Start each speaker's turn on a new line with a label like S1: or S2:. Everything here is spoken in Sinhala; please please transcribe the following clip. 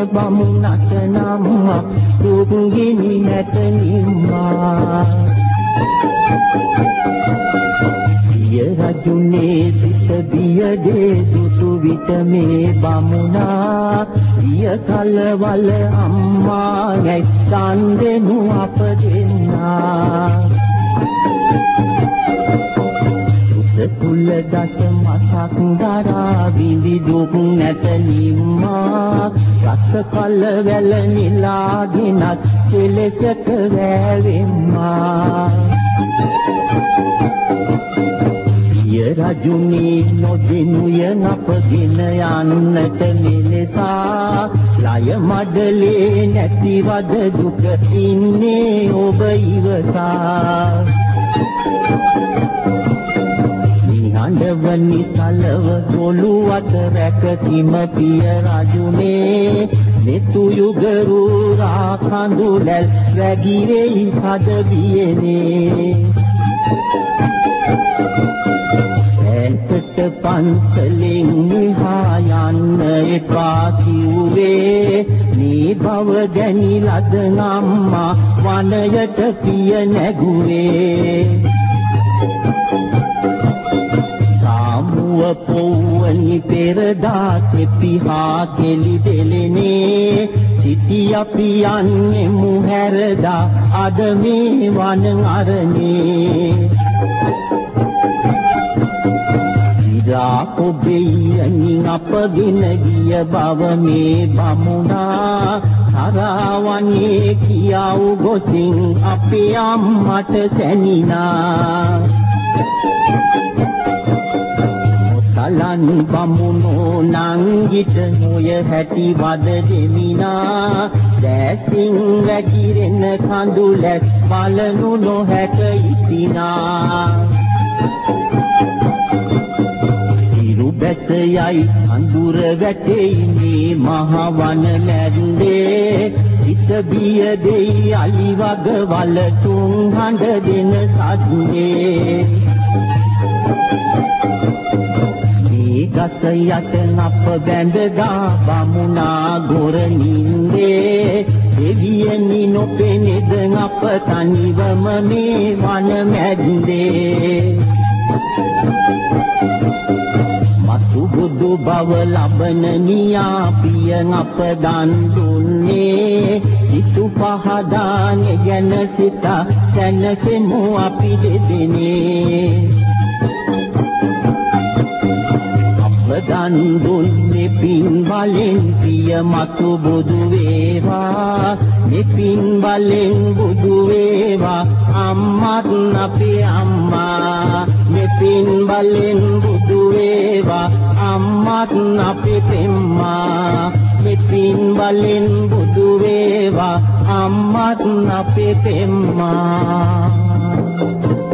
S1: බමුණට නම් දුක් ගිනි නැත නිම්මා පිය රජුනේ සිත බියදේ දුටු විට මේ බමුණා පිය කලවල අම්මා නැත්තන් දෙනු අප දෙන්නා තුල දස මසක් දරා විඳි දුක් නැත නිම්මා රස කල වැල නිලාගෙනත් කෙලෙසට වැවෙම්මා පිය රජුනි නොදිනුය නපගෙන යන්නට මෙලෙසා ලය මඩලේ නැතිවද දුක ඉන්නේ ඔබ ඉවසා හඬවනි සලව දොළුවට රැකතිම පිය රජුනේ netu යුගරු රාකඳුලල් රැගිරෙයි පදවියනේ ඇත්තට පන්සලෙන් මෙහා යන්න එපා කිව්වේ මේ භව ගැනිලද අම්මා වනයට පිය නැගුවේ පොව්වනි පෙරදා තෙපිහා කෙලි දෙලෙනේ සිටි අපි යන්නේ මුහැරදා අද මේ වන අරනේ ඉරා කොබෙයනි අපගෙන ගිය බව මේ බමුණා තරවන්නේ කියව ගොසින් අපේ අම්මට සැනිනා සලන් බමුණෝ නංගිට නොය හැටි වද දෙමිනා දැසින් වැగిරෙන කඳුලැස් බලනු නොහැක ඉතිනා ඉරු බැස යයි අඳුර වැටෙයි මේ මහවන මැද්දේ හිත බිය දෙයි අලි වග වල තුන් හඬ දෙන සද්දේ ගස යට අප බැඳගා බමුණා ගොර නින්දේ දෙවියනි නොපෙනෙද අප තනිවම මේ වන මැද්දේ මතු බුදු බව ලබන නියා පිය අප දන් දුන්නේ සිතු පහදානේ ගැන සිතා සැනසෙමු අපි දෙදෙනේ දන් දුන්නේ පින් බලෙන් පිය මතු බුදු වේවා මේ පින් බලෙන් බුදු වේවා අම්මත් අපේ අම්මා මේ පින් බලෙන් බුදු වේවා අම්මත් අපේ පෙම්මා මේ පින් බලෙන් බුදු වේවා අම්මත් අපේ පෙම්මා